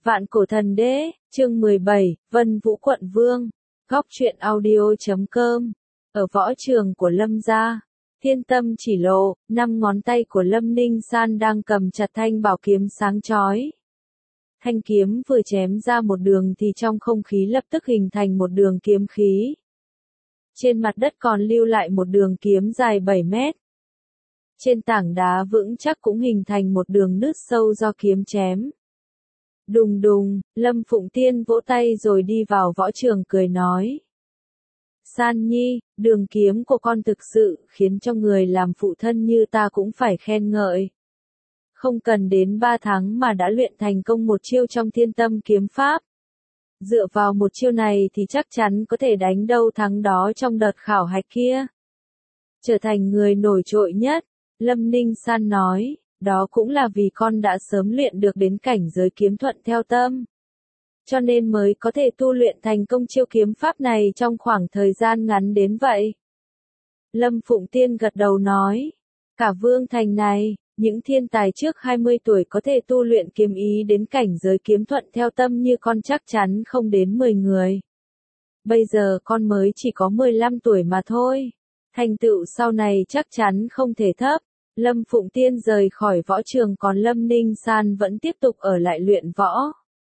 Vạn Cổ Thần Đế, chương 17, Vân Vũ Quận Vương, góc truyện audio.com. Ở võ trường của Lâm gia, thiên tâm chỉ lộ, 5 ngón tay của Lâm Ninh San đang cầm chặt thanh bảo kiếm sáng chói. Thanh kiếm vừa chém ra một đường thì trong không khí lập tức hình thành một đường kiếm khí. Trên mặt đất còn lưu lại một đường kiếm dài 7 mét. Trên tảng đá vững chắc cũng hình thành một đường nứt sâu do kiếm chém. Đùng đùng, Lâm Phụng Tiên vỗ tay rồi đi vào võ trường cười nói. San Nhi, đường kiếm của con thực sự khiến cho người làm phụ thân như ta cũng phải khen ngợi. Không cần đến 3 tháng mà đã luyện thành công một chiêu trong thiên tâm kiếm pháp. Dựa vào một chiêu này thì chắc chắn có thể đánh đâu thắng đó trong đợt khảo hạch kia. Trở thành người nổi trội nhất, Lâm Ninh San nói, đó cũng là vì con đã sớm luyện được đến cảnh giới kiếm thuận theo tâm. Cho nên mới có thể tu luyện thành công chiêu kiếm pháp này trong khoảng thời gian ngắn đến vậy. Lâm Phụng Tiên gật đầu nói, cả Vương Thành này, những thiên tài trước 20 tuổi có thể tu luyện kiếm ý đến cảnh giới kiếm thuận theo tâm như con chắc chắn không đến 10 người. Bây giờ con mới chỉ có 15 tuổi mà thôi. Thành tựu sau này chắc chắn không thể thấp. Lâm Phụng Tiên rời khỏi võ trường còn Lâm Ninh San vẫn tiếp tục ở lại luyện võ.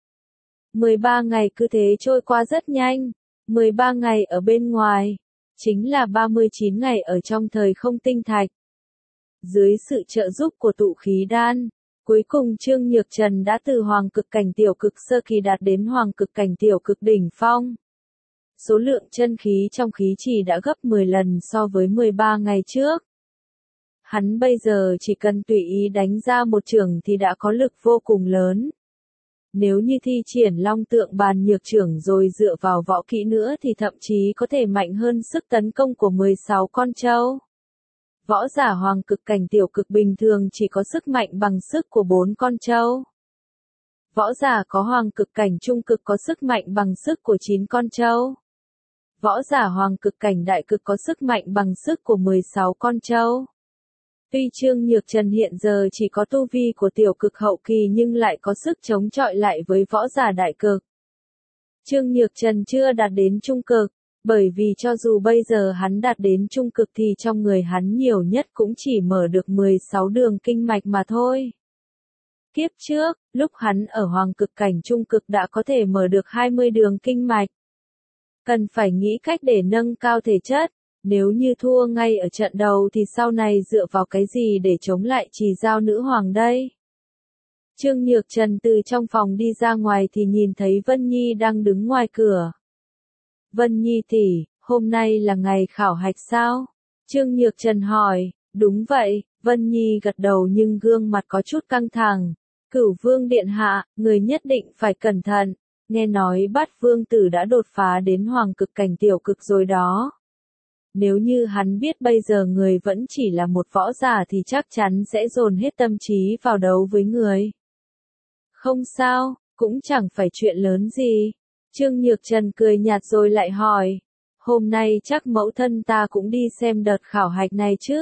13 ngày cứ thế trôi qua rất nhanh. 13 ngày ở bên ngoài, chính là 39 ngày ở trong thời không tinh thạch. Dưới sự trợ giúp của tụ khí đan, cuối cùng Trương Nhược Trần đã từ hoàng cực cảnh tiểu cực sơ kỳ đạt đến hoàng cực cảnh tiểu cực đỉnh phong. Số lượng chân khí trong khí trì đã gấp 10 lần so với 13 ngày trước. Hắn bây giờ chỉ cần tùy ý đánh ra một chưởng thì đã có lực vô cùng lớn. Nếu như thi triển Long Tượng Bàn Nhược Chưởng rồi dựa vào võ kỹ nữa thì thậm chí có thể mạnh hơn sức tấn công của 16 con trâu. Võ giả hoàng cực cảnh tiểu cực bình thường chỉ có sức mạnh bằng sức của 4 con trâu. Võ giả có hoàng cực cảnh trung cực có sức mạnh bằng sức của 9 con trâu. Võ giả hoàng cực cảnh đại cực có sức mạnh bằng sức của 16 con trâu. Tuy Trương Nhược Trần hiện giờ chỉ có tu vi của tiểu cực hậu kỳ nhưng lại có sức chống chọi lại với võ giả đại cực. Trương Nhược Trần chưa đạt đến trung cực, bởi vì cho dù bây giờ hắn đạt đến trung cực thì trong người hắn nhiều nhất cũng chỉ mở được 16 đường kinh mạch mà thôi. Kiếp trước, lúc hắn ở hoàng cực cảnh trung cực đã có thể mở được 20 đường kinh mạch. Cần phải nghĩ cách để nâng cao thể chất. Nếu như thua ngay ở trận đầu thì sau này dựa vào cái gì để chống lại Trì Giao nữ hoàng đây? Trương Nhược Trần từ trong phòng đi ra ngoài thì nhìn thấy Vân Nhi đang đứng ngoài cửa. Vân Nhi tỷ, hôm nay là ngày khảo hạch sao? Trương Nhược Trần hỏi, đúng vậy, Vân Nhi gật đầu nhưng gương mặt có chút căng thẳng. Cửu Vương điện hạ, người nhất định phải cẩn thận, nghe nói Bát Vương tử đã đột phá đến hoàng cực cảnh tiểu cực rồi đó. Nếu như hắn biết bây giờ người vẫn chỉ là một võ giả thì chắc chắn sẽ dồn hết tâm trí vào đấu với người. Không sao, cũng chẳng phải chuyện lớn gì. Trương Nhược Trần cười nhạt rồi lại hỏi. Hôm nay chắc mẫu thân ta cũng đi xem đợt khảo hạch này chứ?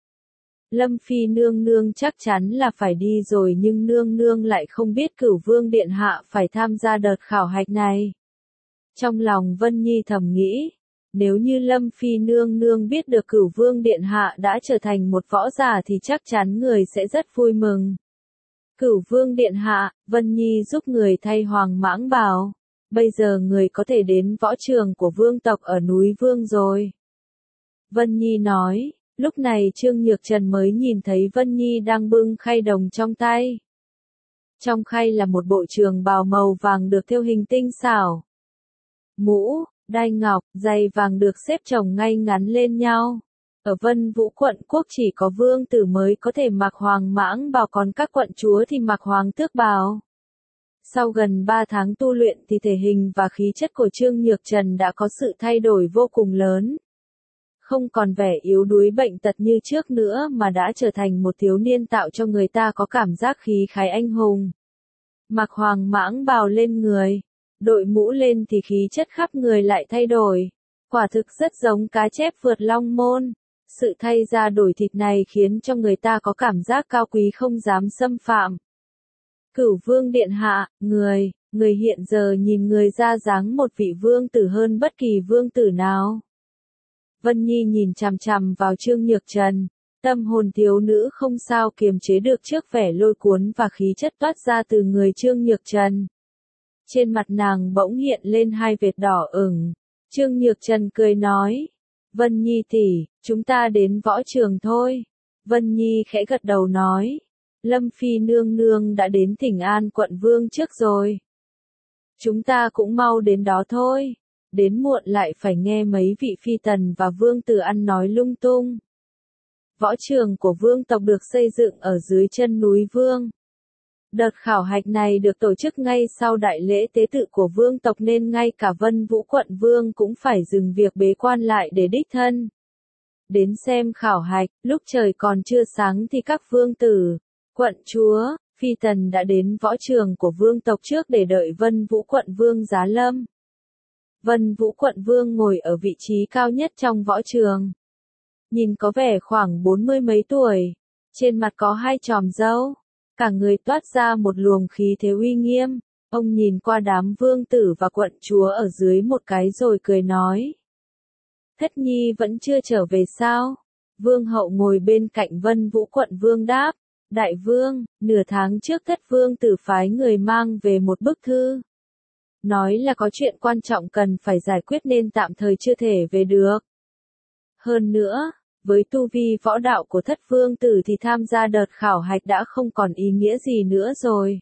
Lâm Phi nương nương chắc chắn là phải đi rồi nhưng nương nương lại không biết Cửu Vương điện hạ phải tham gia đợt khảo hạch này. Trong lòng Vân Nhi thầm nghĩ. Nếu như Lâm Phi nương nương biết được Cửu Vương điện hạ đã trở thành một võ giả thì chắc chắn người sẽ rất vui mừng. Cửu Vương điện hạ, Vân Nhi giúp người thay hoàng mãng bào. Bây giờ người có thể đến võ trường của vương tộc ở núi Vương rồi. Vân Nhi nói, lúc này Trương Nhược Trần mới nhìn thấy Vân Nhi đang bưng khay đồng trong tay. Trong khay là một bộ trường bào màu vàng được thêu hình tinh xảo. Mũ, đai ngọc, giày vàng được xếp chồng ngay ngắn lên nhau. Ở Vân Vũ quận quốc chỉ có vương tử mới có thể mặc hoàng mãng bào còn các quận chúa thì mặc hoàng tước bào. Sau gần 3 tháng tu luyện thì thể hình và khí chất của Trương Nhược Trần đã có sự thay đổi vô cùng lớn. Không còn vẻ yếu đuối bệnh tật như trước nữa mà đã trở thành một thiếu niên tạo cho người ta có cảm giác khí khái anh hùng. Mặc hoàng mãng bào lên người. Đội mũ lên thì khí chất khắp người lại thay đổi. Quả thực rất giống cá chép vượt long môn. Sự thay da đổi thịt này khiến cho người ta có cảm giác cao quý không dám xâm phạm. Cửu Vương điện hạ, người, Người hiện giờ nhìn người ra dáng một vị vương tử hơn bất kỳ vương tử nào. Vân Nhi nhìn chằm chằm vào Trương Nhược Trần, tâm hồn thiếu nữ không sao kiềm chế được trước vẻ lôi cuốn và khí chất toát ra từ người Trương Nhược Trần. Trên mặt nàng bỗng hiện lên hai vệt đỏ ửng. Trương Nhược Trần cười nói, Vân Nhi tỷ, chúng ta đến võ trường thôi. Vân Nhi khẽ gật đầu nói, Lâm Phi nương nương đã đến Thỉnh An quận vương trước rồi. Chúng ta cũng mau đến đó thôi. Đến muộn lại phải nghe mấy vị phi tần và vương tử ăn nói lung tung. Võ trường của vương tộc được xây dựng ở dưới chân núi Vương. Đợt khảo hạch này được tổ chức ngay sau đại lễ tế tự của vương tộc nên ngay cả Vân Vũ quận vương cũng phải dừng việc bế quan lại để đích thân đến xem khảo hạch. Lúc trời còn chưa sáng thì các vương tử, quận chúa, phi tần đã đến võ trường của vương tộc trước để đợi Vân Vũ quận vương giá lâm. Vân Vũ quận vương ngồi ở vị trí cao nhất trong võ trường. Nhìn có vẻ khoảng 40 mấy tuổi, trên mặt có hai chòm râu, cả người toát ra một luồng khí thế uy nghiêm. Ông nhìn qua đám vương tử và quận chúa ở dưới một cái rồi cười nói. Thất nhi vẫn chưa trở về sao? Vương hậu ngồi bên cạnh Vân Vũ quận vương đáp. Đại vương, nửa tháng trước thất vương tử phái người mang về một bức thư. Nói là có chuyện quan trọng cần phải giải quyết nên tạm thời chưa thể về được. Hơn nữa, với tu vi võ đạo của thất vương tử thì tham gia đợt khảo hạch đã không còn ý nghĩa gì nữa rồi.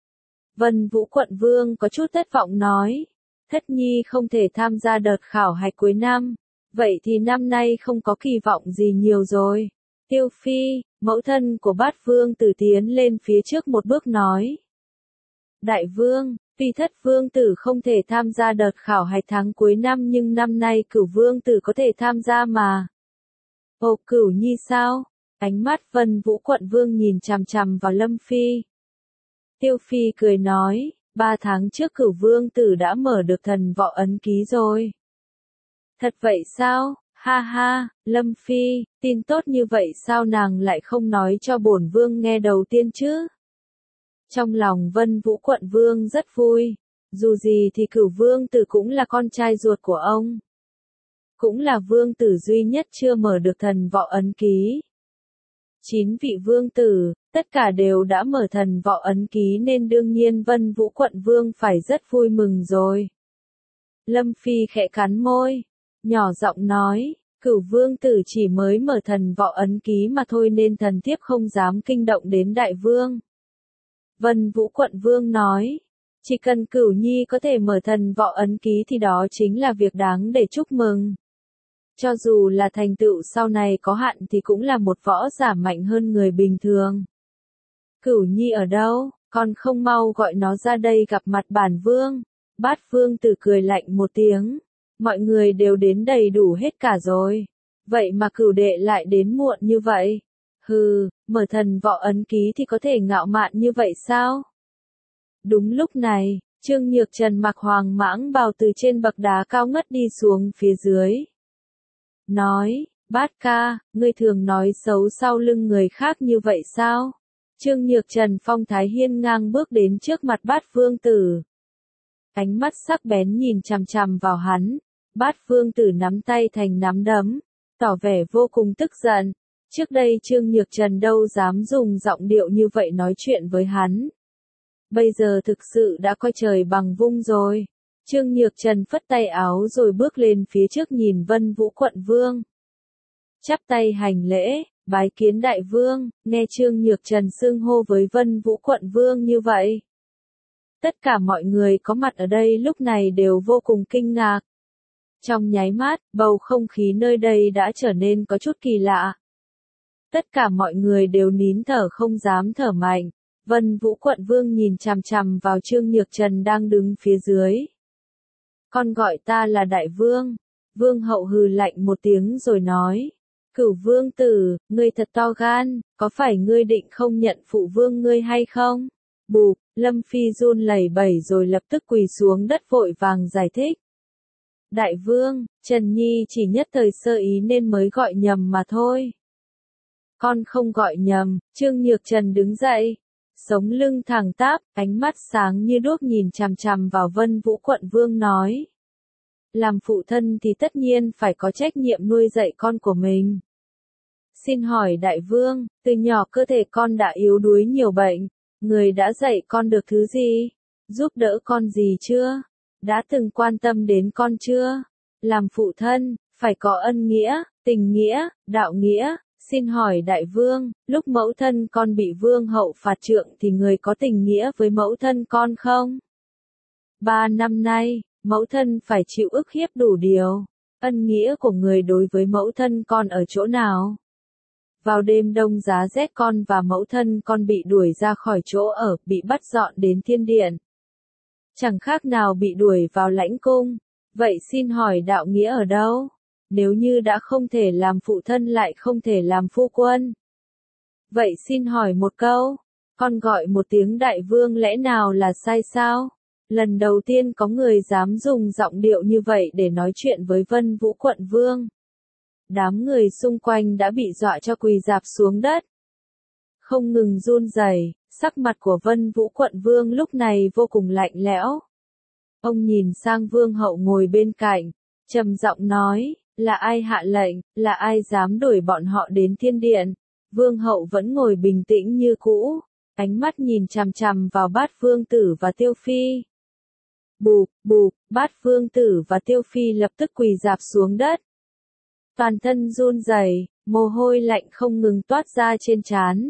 Vân Vũ quận vương có chút thất vọng nói. Thất nhi không thể tham gia đợt khảo hạch cuối năm. Vậy thì năm nay không có kỳ vọng gì nhiều rồi. Tiêu Phi, mẫu thân của Bát vương tử tiến lên phía trước một bước nói. Đại vương, tuy thất vương tử không thể tham gia đợt khảo hạch tháng cuối năm nhưng năm nay Cửu vương tử có thể tham gia mà. Ồ, Cửu nhi sao? Ánh mắt Vân Vũ quận vương nhìn chằm chằm vào Lâm Phi. Tiêu Phi cười nói, 3 tháng trước Cửu vương tử đã mở được thần võ ấn ký rồi. Thật vậy sao? Ha ha, Lâm Phi, tin tốt như vậy sao nàng lại không nói cho bổn vương nghe đầu tiên chứ? Trong lòng Vân Vũ quận vương rất vui. Dù gì thì Cửu vương tử cũng là con trai ruột của ông. Cũng là vương tử duy nhất chưa mở được thần võ ấn ký. 9 vị vương tử, tất cả đều đã mở thần võ ấn ký nên đương nhiên Vân Vũ quận vương phải rất vui mừng rồi. Lâm Phi khẽ cắn môi, nhỏ giọng nói, Cửu vương tử chỉ mới mở thần võ ấn ký mà thôi nên thần thiếp không dám kinh động đến đại vương. Vân Vũ quận vương nói, chỉ cần Cửu nhi có thể mở thần võ ấn ký thì đó chính là việc đáng để chúc mừng. Cho dù là thành tựu sau này có hạn thì cũng là một võ giả mạnh hơn người bình thường. Cửu nhi ở đâu, con không mau gọi nó ra đây gặp mặt bản vương. Bát vương tử cười lạnh một tiếng. Mọi người đều đến đầy đủ hết cả rồi. Vậy mà Cửu đệ lại đến muộn như vậy. Hừ, mở thần võ ấn ký thì có thể ngạo mạn như vậy sao? Đúng lúc này, Trương Nhược Trần mặc hoàng mãng bào từ trên bậc đá cao ngất đi xuống phía dưới. Nói, Bát ca, ngươi thường nói xấu sau lưng người khác như vậy sao? Trương Nhược Trần phong thái hiên ngang bước đến trước mặt Bát vương tử. Ánh mắt sắc bén nhìn chằm chằm vào hắn. Bát vương tử nắm tay thành nắm đấm, tỏ vẻ vô cùng tức giận. Trước đây Trương Nhược Trần đâu dám dùng giọng điệu như vậy nói chuyện với hắn. Bây giờ thực sự đã coi trời bằng vung rồi. Trương Nhược Trần phất tay áo rồi bước lên phía trước nhìn Vân Vũ quận vương. Chắp tay hành lễ, bái kiến đại vương, nghe Trương Nhược Trần xưng hô với Vân Vũ quận vương như vậy. Tất cả mọi người có mặt ở đây lúc này đều vô cùng kinh ngạc. Trong nháy mắt, bầu không khí nơi đây đã trở nên có chút kỳ lạ. Tất cả mọi người đều nín thở không dám thở mạnh. Vân Vũ quận vương nhìn chằm chằm vào Trương Nhược Trần đang đứng phía dưới. Con gọi ta là đại vương. Vương hậu hừ lạnh một tiếng rồi nói. Cửu vương tử, ngươi thật to gan, có phải ngươi định không nhận phụ vương ngươi hay không? Bụp, Lâm Phi run lẩy bẩy rồi lập tức quỳ xuống đất vội vàng giải thích. Đại vương, Trần Nhi chỉ nhất thời sơ ý nên mới gọi nhầm mà thôi. Con không gọi nhầm, Trương Nhược Trần đứng dậy. sống lưng thẳng tắp, ánh mắt sáng như đuốc nhìn chằm chằm vào Vân Vũ quận vương nói. Làm phụ thân thì tất nhiên phải có trách nhiệm nuôi dạy con của mình. Xin hỏi đại vương, từ nhỏ cơ thể con đã yếu đuối nhiều bệnh, người đã dạy con được thứ gì? Giúp đỡ con gì chưa? Đã từng quan tâm đến con chưa? Làm phụ thân, phải có ân nghĩa, tình nghĩa, đạo nghĩa. Xin hỏi đại vương, lúc mẫu thân con bị vương hậu phạt trượng thì người có tình nghĩa với mẫu thân con không? 3 năm nay, mẫu thân phải chịu ức hiếp đủ điều. Ân nghĩa của người đối với mẫu thân con ở chỗ nào? Vào đêm đông giá rét con và mẫu thân con bị đuổi ra khỏi chỗ ở, bị bắt dọn đến thiên điện. Chẳng khác nào bị đuổi vào lãnh cung. Vậy xin hỏi đạo nghĩa ở đâu? Nếu như đã không thể làm phụ thân lại không thể làm phu quân. Vậy xin hỏi một câu, con gọi một tiếng đại vương lẽ nào là sai sao? Lần đầu tiên có người dám dùng giọng điệu như vậy để nói chuyện với Vân Vũ quận vương. Đám người xung quanh đã bị dọa cho quỳ rạp xuống đất. Không ngừng run rẩy, sắc mặt của Vân Vũ quận vương lúc này vô cùng lạnh lẽo. Ông nhìn sang vương hậu ngồi bên cạnh, trầm giọng nói, là ai hạ lệnh, là ai dám đuổi bọn họ đến thiên điện? Vương hậu vẫn ngồi bình tĩnh như cũ, ánh mắt nhìn chằm chằm vào Bát Vương Tử và Tiêu Phi. Bụp, bụp, Bát Vương Tử và Tiêu Phi lập tức quỳ rạp xuống đất. Toàn thân run rẩy, mồ hôi lạnh không ngừng toát ra trên trán.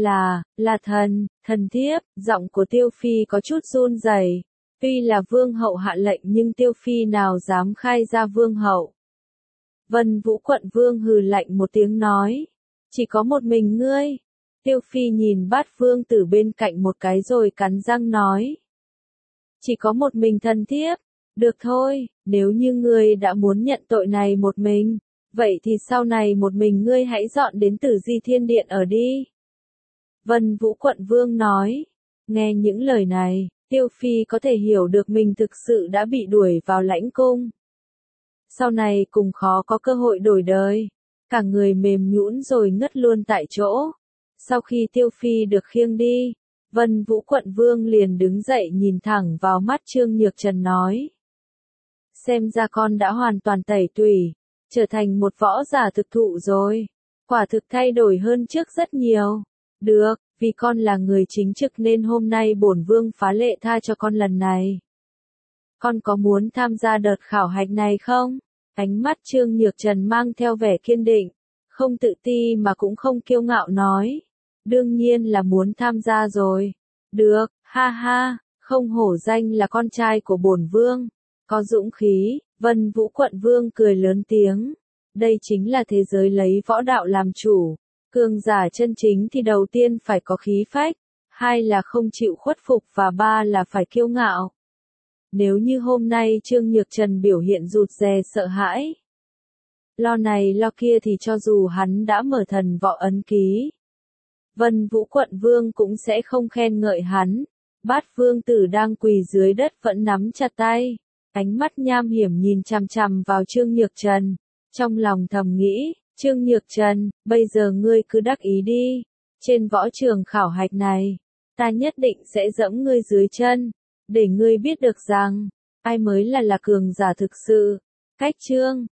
Là thần thiếp, giọng của Tiêu Phi có chút run rẩy. Tuy là vương hậu hạ lệnh nhưng Tiêu Phi nào dám khai ra vương hậu. Vân Vũ quận vương hừ lạnh một tiếng nói. Chỉ có một mình ngươi. Tiêu Phi nhìn Bát Vương Tử bên cạnh một cái rồi cắn răng nói. Chỉ có một mình thần thiếp. Được thôi, nếu như ngươi đã muốn nhận tội này một mình, vậy thì sau này một mình ngươi hãy dọn đến Tử Di Thiên Điện ở đi. Vân Vũ quận vương nói. Nghe những lời này, Tiêu Phi có thể hiểu được mình thực sự đã bị đuổi vào lãnh cung. Sau này cùng khó có cơ hội đổi đời. Cả người mềm nhũn rồi ngất luôn tại chỗ. Sau khi Tiêu Phi được khiêng đi, Vân Vũ quận vương liền đứng dậy nhìn thẳng vào mắt Trương Nhược Trần nói. Xem ra con đã hoàn toàn tẩy tủy, trở thành một võ giả thực thụ rồi. Quả thực thay đổi hơn trước rất nhiều. Được, vì con là người chính trực nên hôm nay bổn vương phá lệ tha cho con lần này. Con có muốn tham gia đợt khảo hạch này không? Ánh mắt Trương Nhược Trần mang theo vẻ kiên định, không tự ti mà cũng không kiêu ngạo nói. Đương nhiên là muốn tham gia rồi. Được, ha ha, không hổ danh là con trai của bổn vương. Có dũng khí, Vân Vũ quận vương cười lớn tiếng. Đây chính là thế giới lấy võ đạo làm chủ. Cường giả chân chính thì đầu tiên phải có khí phách, hai là không chịu khuất phục và ba là phải kiêu ngạo. Nếu như hôm nay Trương Nhược Trần biểu hiện rụt rè sợ hãi, lo này lo kia thì cho dù hắn đã mở thần võ ấn ký, Vân Vũ quận vương cũng sẽ không khen ngợi hắn. Bát Vương Tử đang quỳ dưới đất vẫn nắm chặt tay, ánh mắt nham hiểm nhìn chằm chằm vào Trương Nhược Trần, trong lòng thầm nghĩ. Trương Nhược Trần, bây giờ ngươi cứ đắc ý đi. Trên võ trường khảo hạch này, ta nhất định sẽ dẫm ngươi dưới chân, để ngươi biết được rằng, ai mới là cường giả thực sự. Cách chương